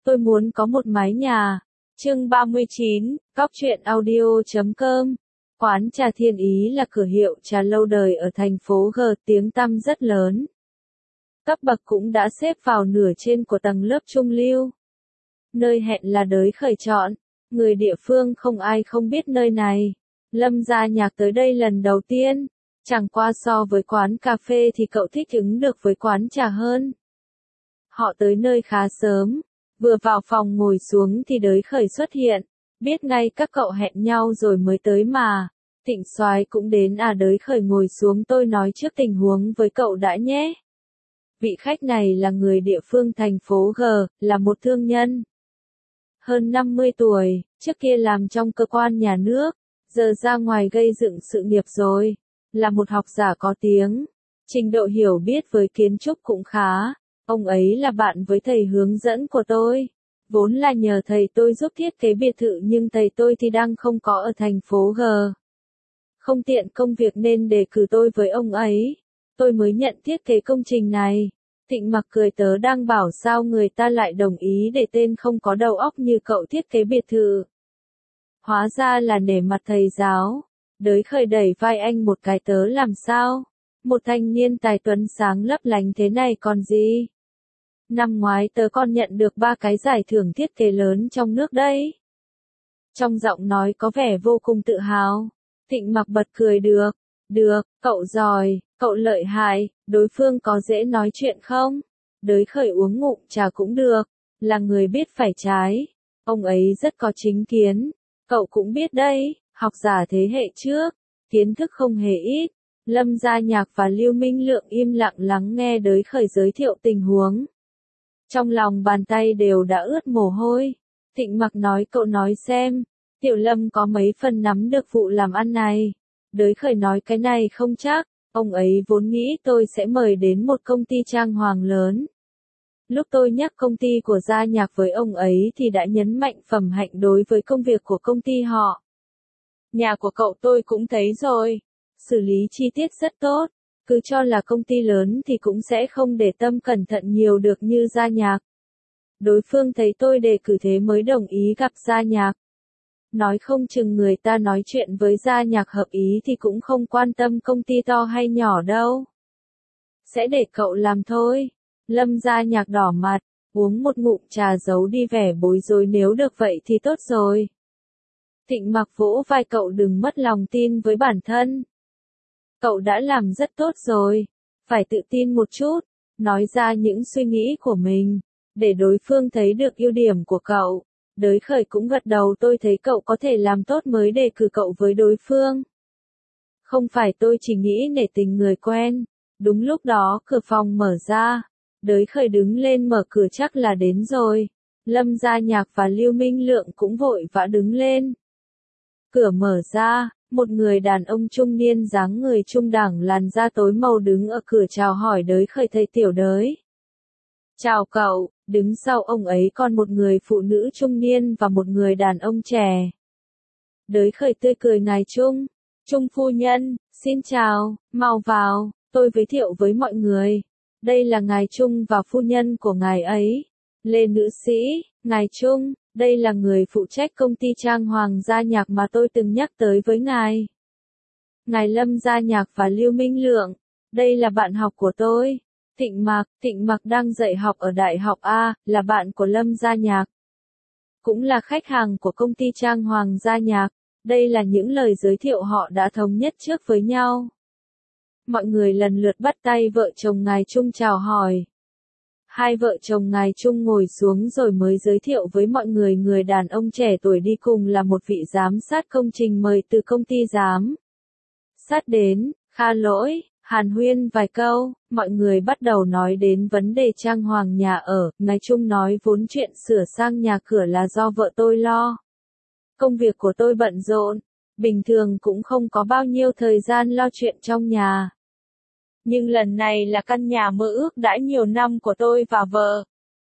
Tôi muốn có một mái nhà. Chương 39, Cóc truyện audio.com. Quán trà Thiên Ý là cửa hiệu trà lâu đời ở thành phố G, tiếng tăm rất lớn. Cấp bậc cũng đã xếp vào nửa trên của tầng lớp trung lưu. Nơi hẹn là đới khởi chọn, người địa phương không ai không biết nơi này. Lâm Gia Nhạc tới đây lần đầu tiên, chẳng qua so với quán cà phê thì cậu thích ứng được với quán trà hơn. Họ tới nơi khá sớm, vừa vào phòng ngồi xuống thì đới khởi xuất hiện, biết ngay các cậu hẹn nhau rồi mới tới mà. Thịnh Soái cũng đến à? Đới khởi ngồi xuống, tôi nói trước tình huống với cậu đã nhé. Vị khách này là người địa phương thành phố G, là một thương nhân. Hơn 50 tuổi, trước kia làm trong cơ quan nhà nước, giờ ra ngoài gây dựng sự nghiệp rồi. Là một học giả có tiếng, trình độ hiểu biết với kiến trúc cũng khá. Ông ấy là bạn với thầy hướng dẫn của tôi. Vốn là nhờ thầy tôi giúp thiết kế biệt thự nhưng thầy tôi thì đang không có ở thành phố G. Không tiện công việc nên đề cử tôi với ông ấy. Tôi mới nhận thiết kế công trình này. Thịnh Mặc cười, tớ đang bảo sao người ta lại đồng ý để tên không có đầu óc như cậu thiết kế biệt thự. Hóa ra là nể mặt thầy giáo. Đới khởi đẩy vai anh một cái, tớ làm sao? Một thanh niên tài tuấn sáng lấp lánh thế này còn gì? Năm ngoái tớ còn nhận được 3 cái giải thưởng thiết kế lớn trong nước đấy. Trong giọng nói có vẻ vô cùng tự hào. Thịnh Mặc bật cười, được, cậu giỏi, cậu lợi hại, đối phương có dễ nói chuyện không? Đới khởi uống ngụm trà cũng được, là người biết phải trái. Ông ấy rất có chính kiến, cậu cũng biết đấy, học giả thế hệ trước, kiến thức không hề ít. Lâm Gia Nhạc và Lưu Minh Lượng im lặng lắng nghe đới khởi giới thiệu tình huống. Trong lòng bàn tay đều đã ướt mồ hôi. Thịnh Mặc nói, cậu nói xem, Tiểu Lâm có mấy phần nắm được vụ làm ăn này. Đới khởi nói, cái này không chắc, ông ấy vốn nghĩ tôi sẽ mời đến một công ty trang hoàng lớn. Lúc tôi nhắc công ty của Gia Nhạc với ông ấy thì đã nhấn mạnh phẩm hạnh đối với công việc của công ty họ. Nhà của cậu tôi cũng thấy rồi, xử lý chi tiết rất tốt, cứ cho là công ty lớn thì cũng sẽ không để tâm cẩn thận nhiều được như Gia Nhạc. Đối phương thấy tôi đề cử thế mới đồng ý gặp Gia Nhạc. Nói không chừng người ta nói chuyện với Gia Nhạc hợp ý thì cũng không quan tâm công ty to hay nhỏ đâu. Sẽ để cậu làm thôi. Lâm Gia Nhạc đỏ mặt, uống một ngụm trà giấu đi vẻ bối rối, nếu được vậy thì tốt rồi. Thịnh Mặc vỗ vai cậu, đừng mất lòng tin với bản thân. Cậu đã làm rất tốt rồi, phải tự tin một chút, nói ra những suy nghĩ của mình, để đối phương thấy được ưu điểm của cậu. Đới khởi cũng gật đầu, tôi thấy cậu có thể làm tốt mới đề cử cậu với đối phương. Không phải tôi chỉ nghĩ nể tình người quen. Đúng lúc đó cửa phòng mở ra, đới khởi đứng lên mở cửa, chắc là đến rồi. Lâm Gia Nhạc và Lưu Minh Lượng cũng vội vã đứng lên. Cửa mở ra, một người đàn ông trung niên dáng người trung đẳng, làn da tối màu đứng ở cửa chào hỏi đới khởi, thầy Tiểu Đới. Chào cậu. Đứng sau ông ấy còn một người phụ nữ trung niên và một người đàn ông trẻ. Đới khởi tươi cười, ngài Trung phu nhân, xin chào, mau vào, tôi giới thiệu với mọi người. Đây là ngài Trung và phu nhân của ngài ấy. Lê nữ sĩ, ngài Trung, đây là người phụ trách công ty trang hoàng Gia Nhạc mà tôi từng nhắc tới với ngài. Ngài Lâm Gia Nhạc và Lưu Minh Lượng, đây là bạn học của tôi. Thịnh Mặc đang dạy học ở Đại học A, là bạn của Lâm Gia Nhạc. Cũng là khách hàng của công ty trang hoàng Gia Nhạc. Đây là những lời giới thiệu họ đã thống nhất trước với nhau. Mọi người lần lượt bắt tay vợ chồng ngài Trung chào hỏi. Hai vợ chồng ngài Trung ngồi xuống rồi mới giới thiệu với mọi người. Người đàn ông trẻ tuổi đi cùng là một vị giám sát công trình mời từ công ty giám sát đến. Kha lỗi, hàn huyên vài câu, mọi người bắt đầu nói đến vấn đề trang hoàng nhà ở. Ngài Trung nói, vốn chuyện sửa sang nhà cửa là do vợ tôi lo. Công việc của tôi bận rộn, bình thường cũng không có bao nhiêu thời gian lo chuyện trong nhà. Nhưng lần này là căn nhà mơ ước đã nhiều năm của tôi và vợ.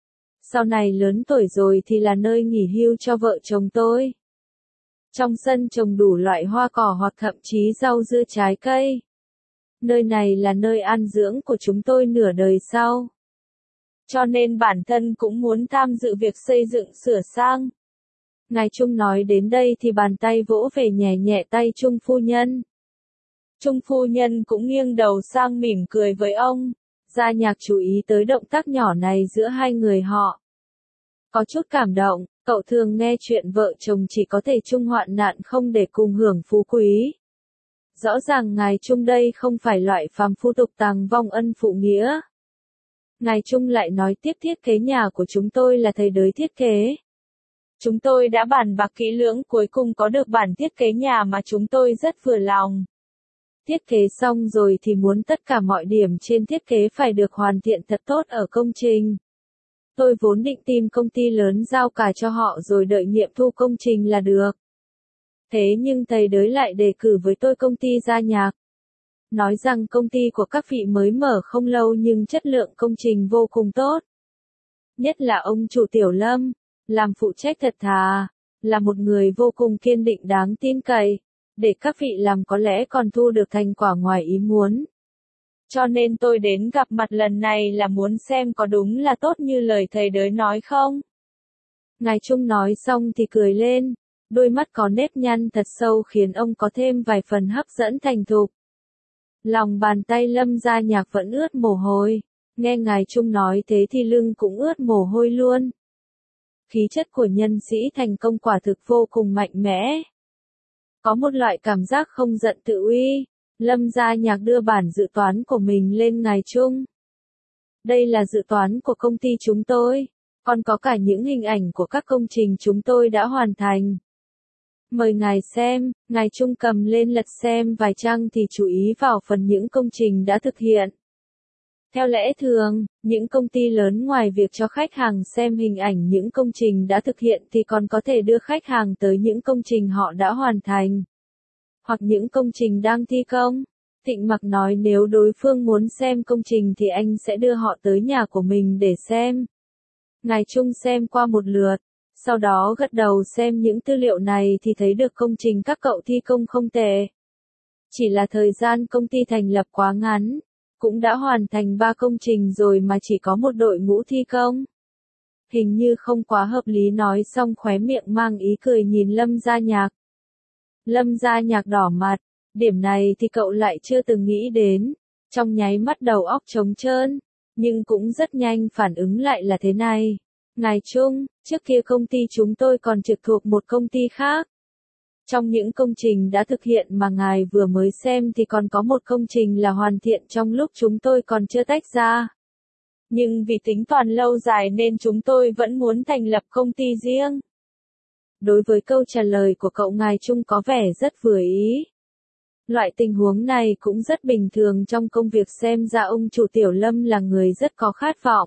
Sau này lớn tuổi rồi thì là nơi nghỉ hưu cho vợ chồng tôi. Trong sân trồng đủ loại hoa cỏ hoặc thậm chí rau dưa trái cây. Nơi này là nơi an dưỡng của chúng tôi nửa đời sau. cho nên bản thân cũng muốn tham dự việc xây dựng sửa sang. Ngài Trung nói đến đây thì bàn tay vỗ về nhẹ nhẹ tay Trung phu nhân. Trung phu nhân cũng nghiêng đầu sang mỉm cười với ông. Gia Nhạc chú ý tới động tác nhỏ này giữa hai người họ. Có chút cảm động, cậu thường nghe chuyện vợ chồng chỉ có thể chung hoạn nạn không để cùng hưởng phú quý. Rõ ràng ngài Trung đây không phải loại phàm phu tục tàng vong ân phụ nghĩa. Ngài Trung lại nói tiếp thiết kế nhà của chúng tôi là thầy đới thiết kế. Chúng tôi đã bàn bạc kỹ lưỡng cuối cùng có được bản thiết kế nhà mà chúng tôi rất vừa lòng. Thiết kế xong rồi thì muốn tất cả mọi điểm trên thiết kế phải được hoàn thiện thật tốt ở công trình. Tôi vốn định tìm công ty lớn giao cả cho họ rồi đợi nghiệm thu công trình là được. Thế nhưng thầy đới lại đề cử với tôi công ty Gia Nhạc. Nói rằng công ty của các vị mới mở không lâu nhưng chất lượng công trình vô cùng tốt. Nhất là ông chủ Tiểu Lâm, làm phụ trách thật thà, là một người vô cùng kiên định đáng tin cậy, để các vị làm có lẽ còn thu được thành quả ngoài ý muốn. Cho nên tôi đến gặp mặt lần này là muốn xem có đúng là tốt như lời thầy đới nói không. Ngài Trung nói xong thì cười lên, đôi mắt có nếp nhăn thật sâu khiến ông có thêm vài phần hấp dẫn thành thục. Lòng bàn tay Lâm Gia Nhạc vẫn ướt mồ hôi, nghe ngài Trung nói thế thì lưng cũng ướt mồ hôi luôn. Khí chất của nhân sĩ thành công quả thực vô cùng mạnh mẽ. Có một loại cảm giác không giận tự uy, Lâm Gia Nhạc đưa bản dự toán của mình lên ngài Trung. Đây là dự toán của công ty chúng tôi, còn có cả những hình ảnh của các công trình chúng tôi đã hoàn thành. Mời ngài xem, ngài Trung cầm lên lật xem vài trang thì chú ý vào phần những công trình đã thực hiện. Theo lẽ thường, những công ty lớn ngoài việc cho khách hàng xem hình ảnh những công trình đã thực hiện thì còn có thể đưa khách hàng tới những công trình họ đã hoàn thành. Hoặc những công trình đang thi công. Thịnh Mặc nói nếu đối phương muốn xem công trình thì anh sẽ đưa họ tới nhà của mình để xem. Ngài Trung xem qua một lượt, sau đó gật đầu xem những tư liệu này thì thấy được công trình các cậu thi công không tệ. Chỉ là thời gian công ty thành lập quá ngắn, cũng đã hoàn thành 3 công trình rồi mà chỉ có một đội ngũ thi công. Hình như không quá hợp lý nói xong khóe miệng mang ý cười nhìn Lâm Gia Nhạc. Lâm Gia Nhạc đỏ mặt, điểm này thì cậu lại chưa từng nghĩ đến, trong nháy mắt đầu óc trống trơn, nhưng cũng rất nhanh phản ứng lại là thế này. Ngài Trung, trước kia công ty chúng tôi còn trực thuộc một công ty khác. Trong những công trình đã thực hiện mà ngài vừa mới xem thì còn có một công trình là hoàn thiện trong lúc chúng tôi còn chưa tách ra. Nhưng vì tính toán lâu dài nên chúng tôi vẫn muốn thành lập công ty riêng. Đối với câu trả lời của cậu ngài Trung có vẻ rất vừa ý. Loại tình huống này cũng rất bình thường trong công việc xem ra ông chủ Tiểu Lâm là người rất có khát vọng.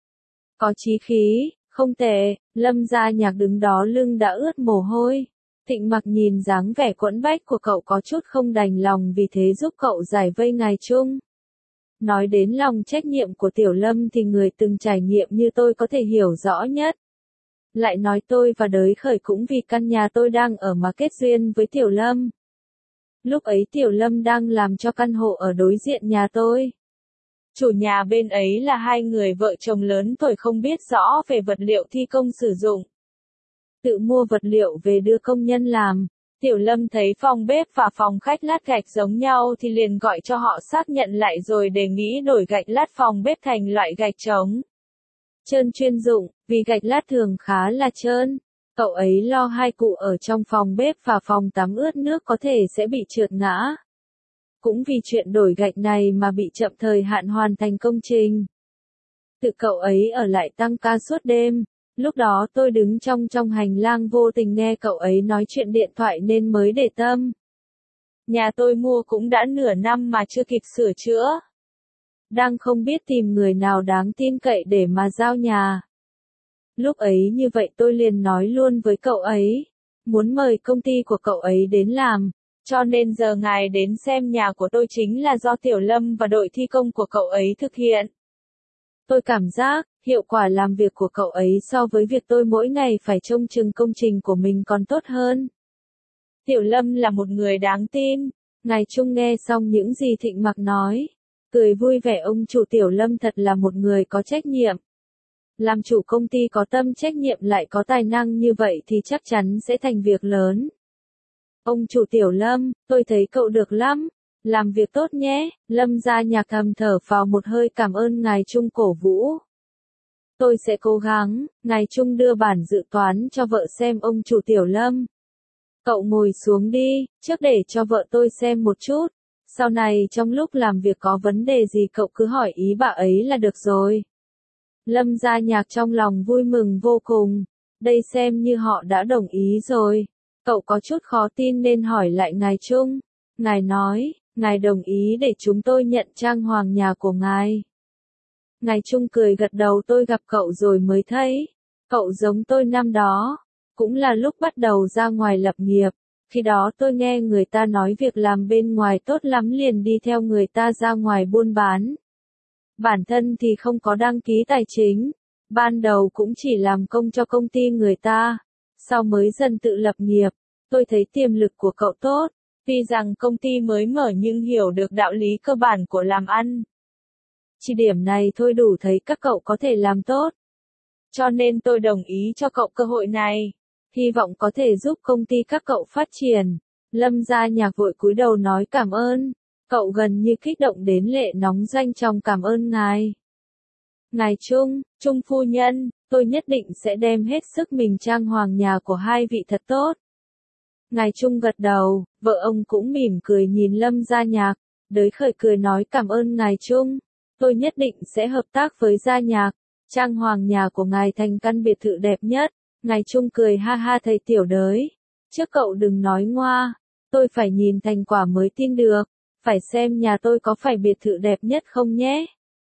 Có chí khí, không tệ, Lâm Gia Nhạc đứng đó lưng đã ướt mồ hôi. Thịnh Mặc nhìn dáng vẻ quẫn bách của cậu có chút không đành lòng vì thế giúp cậu giải vây ngài Trung. Nói đến lòng trách nhiệm của Tiểu Lâm thì người từng trải nghiệm như tôi có thể hiểu rõ nhất. Lại nói tôi và Đới Khởi cũng vì căn nhà tôi đang ở mà kết duyên với Tiểu Lâm. Lúc ấy Tiểu Lâm đang làm cho căn hộ ở đối diện nhà tôi. Chủ nhà bên ấy là hai người vợ chồng lớn tuổi không biết rõ về vật liệu thi công sử dụng. Tự mua vật liệu về đưa công nhân làm. Tiểu Lâm thấy phòng bếp và phòng khách lát gạch giống nhau thì liền gọi cho họ xác nhận lại rồi đề nghị đổi gạch lát phòng bếp thành loại gạch trống trơn chuyên dụng, vì gạch lát thường khá là trơn. Cậu ấy lo hai cụ ở trong phòng bếp và phòng tắm ướt nước có thể sẽ bị trượt ngã. Cũng vì chuyện đổi gạch này mà bị chậm thời hạn hoàn thành công trình. Tự cậu ấy ở lại tăng ca suốt đêm. Lúc đó tôi đứng trong hành lang vô tình nghe cậu ấy nói chuyện điện thoại nên mới để tâm. Nhà tôi mua cũng đã nửa năm mà chưa kịp sửa chữa. Đang không biết tìm người nào đáng tin cậy để mà giao nhà. Lúc ấy như vậy tôi liền nói luôn với cậu ấy. Muốn mời công ty của cậu ấy đến làm. Cho nên giờ ngài đến xem nhà của tôi chính là do Tiểu Lâm và đội thi công của cậu ấy thực hiện. Tôi cảm giác, hiệu quả làm việc của cậu ấy so với việc tôi mỗi ngày phải trông chừng công trình của mình còn tốt hơn. Tiểu Lâm là một người đáng tin. Ngài Trung nghe xong những gì Thịnh Mặc nói. Cười vui vẻ ông chủ Tiểu Lâm thật là một người có trách nhiệm. Làm chủ công ty có tâm trách nhiệm lại có tài năng như vậy thì chắc chắn sẽ thành việc lớn. Ông chủ Tiểu Lâm, tôi thấy cậu được lắm. Làm việc tốt nhé. Lâm Gia Nhạc thầm thở phào một hơi cảm ơn ngài Trung cổ vũ. Tôi sẽ cố gắng. Ngài Trung đưa bản dự toán cho vợ xem ông chủ Tiểu Lâm. Cậu ngồi xuống đi, trước để cho vợ tôi xem một chút. Sau này trong lúc làm việc có vấn đề gì cậu cứ hỏi ý bà ấy là được rồi. Lâm Gia Nhạc trong lòng vui mừng vô cùng. Đây xem như họ đã đồng ý rồi. Cậu có chút khó tin nên hỏi lại ngài Trung. Ngài nói, ngài đồng ý để chúng tôi nhận trang hoàng nhà của ngài. Ngài Trung cười gật đầu tôi gặp cậu rồi mới thấy. Cậu giống tôi năm đó. Cũng là lúc bắt đầu ra ngoài lập nghiệp. Khi đó tôi nghe người ta nói việc làm bên ngoài tốt lắm liền đi theo người ta ra ngoài buôn bán. Bản thân thì không có đăng ký tài chính. Ban đầu cũng chỉ làm công cho công ty người ta. Sau mới dần tự lập nghiệp. Tôi thấy tiềm lực của cậu tốt. Tuy rằng công ty mới mở nhưng hiểu được đạo lý cơ bản của làm ăn. Chỉ điểm này thôi đủ thấy các cậu có thể làm tốt. Cho nên tôi đồng ý cho cậu cơ hội này. Hy vọng có thể giúp công ty các cậu phát triển. Lâm Gia Nhạc vội cúi đầu nói cảm ơn. Cậu gần như kích động đến lệ nóng doanh trong cảm ơn ngài. Ngài Trung, Trung phu nhân, tôi nhất định sẽ đem hết sức mình trang hoàng nhà của hai vị thật tốt. Ngài Trung gật đầu, vợ ông cũng mỉm cười nhìn Lâm Gia Nhạc, đới khởi cười nói cảm ơn ngài Trung. Tôi nhất định sẽ hợp tác với Gia Nhạc, trang hoàng nhà của ngài thành căn biệt thự đẹp nhất. Ngài Trung cười ha ha thầy tiểu đới. Trước cậu đừng nói ngoa, tôi phải nhìn thành quả mới tin được, phải xem nhà tôi có phải biệt thự đẹp nhất không nhé.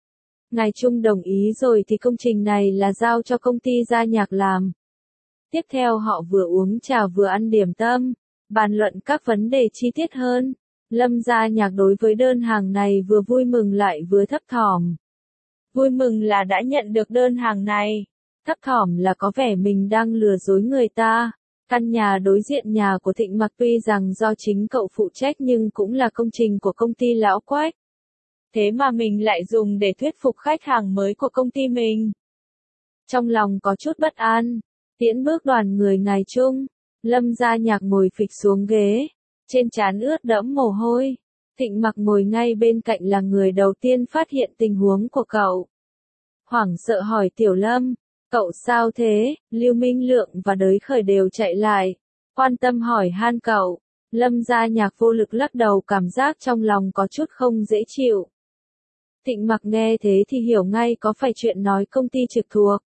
Ngài Trung đồng ý rồi thì công trình này là giao cho công ty Gia Nhạc làm. Tiếp theo họ vừa uống trà vừa ăn điểm tâm, bàn luận các vấn đề chi tiết hơn. Lâm Gia Nhạc đối với đơn hàng này vừa vui mừng lại vừa thấp thỏm. Vui mừng là đã nhận được đơn hàng này. Thấp thỏm là có vẻ mình đang lừa dối người ta. Căn nhà đối diện nhà của Thịnh Mặc tuy rằng do chính cậu phụ trách nhưng cũng là công trình của công ty Lão Quách. Thế mà mình lại dùng để thuyết phục khách hàng mới của công ty mình. Trong lòng có chút bất an. Tiễn bước đoàn người ngài Trung. Lâm Gia Nhạc ngồi phịch xuống ghế. Trên trán ướt đẫm mồ hôi. Thịnh Mặc ngồi ngay bên cạnh là người đầu tiên phát hiện tình huống của cậu. Hoảng sợ hỏi Tiểu Lâm. Cậu sao thế? Lưu Minh Lượng và Đới Khởi đều chạy lại. Quan tâm hỏi han cậu. Lâm Gia Nhạc vô lực lắc đầu cảm giác trong lòng có chút không dễ chịu. Thịnh Mặc nghe thế thì hiểu ngay có phải chuyện nói công ty trực thuộc.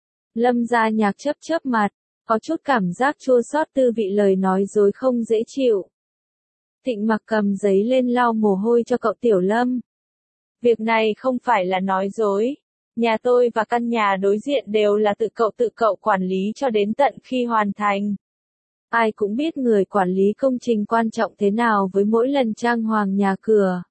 Lâm Gia Nhạc chớp chớp mặt, có chút cảm giác chua xót tư vị lời nói dối không dễ chịu. Thịnh Mặc cầm giấy lên lau mồ hôi cho cậu Tiểu Lâm. Việc này không phải là nói dối. Nhà tôi và căn nhà đối diện đều là tự cậu quản lý cho đến tận khi hoàn thành. Ai cũng biết người quản lý công trình quan trọng thế nào với mỗi lần trang hoàng nhà cửa.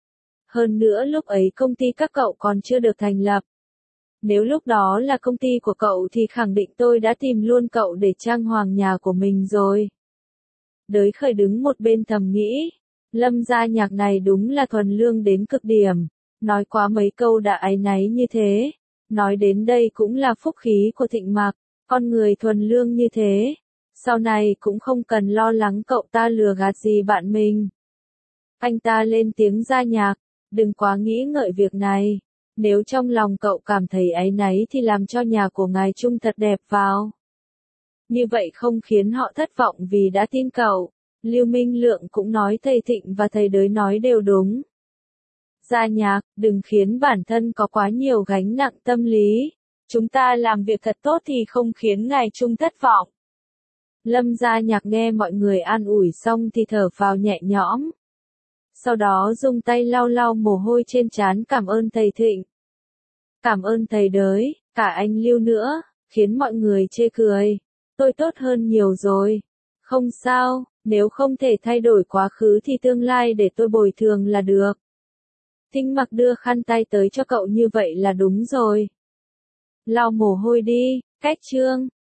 Hơn nữa lúc ấy công ty các cậu còn chưa được thành lập. Nếu lúc đó là công ty của cậu thì khẳng định tôi đã tìm luôn cậu để trang hoàng nhà của mình rồi. Đới Khởi đứng một bên thầm nghĩ. Lâm Gia Nhạc này đúng là thuần lương đến cực điểm. Nói quá mấy câu đã áy náy như thế. Nói đến đây cũng là phúc khí của Thịnh Mặc. Con người thuần lương như thế. Sau này cũng không cần lo lắng cậu ta lừa gạt gì bạn mình. Anh ta lên tiếng Gia Nhạc. Đừng quá nghĩ ngợi việc này. Nếu trong lòng cậu cảm thấy áy náy thì làm cho nhà của ngài Trung thật đẹp vào. Như vậy không khiến họ thất vọng vì đã tin cậu. Lưu Minh Lượng cũng nói thầy Thịnh và thầy Đới nói đều đúng. Gia Nhạc, đừng khiến bản thân có quá nhiều gánh nặng tâm lý. Chúng ta làm việc thật tốt thì không khiến ngài Trung thất vọng. Lâm Gia Nhạc nghe mọi người an ủi xong thì thở phào nhẹ nhõm. Sau đó dùng tay lau lau mồ hôi trên trán cảm ơn thầy Thịnh. Cảm ơn thầy Đới, cả anh Lưu nữa, khiến mọi người chê cười. Tôi tốt hơn nhiều rồi. Không sao, nếu không thể thay đổi quá khứ thì tương lai để tôi bồi thường là được. Thịnh Mặc đưa khăn tay tới cho cậu như vậy là đúng rồi. Lau mồ hôi đi, cách chương.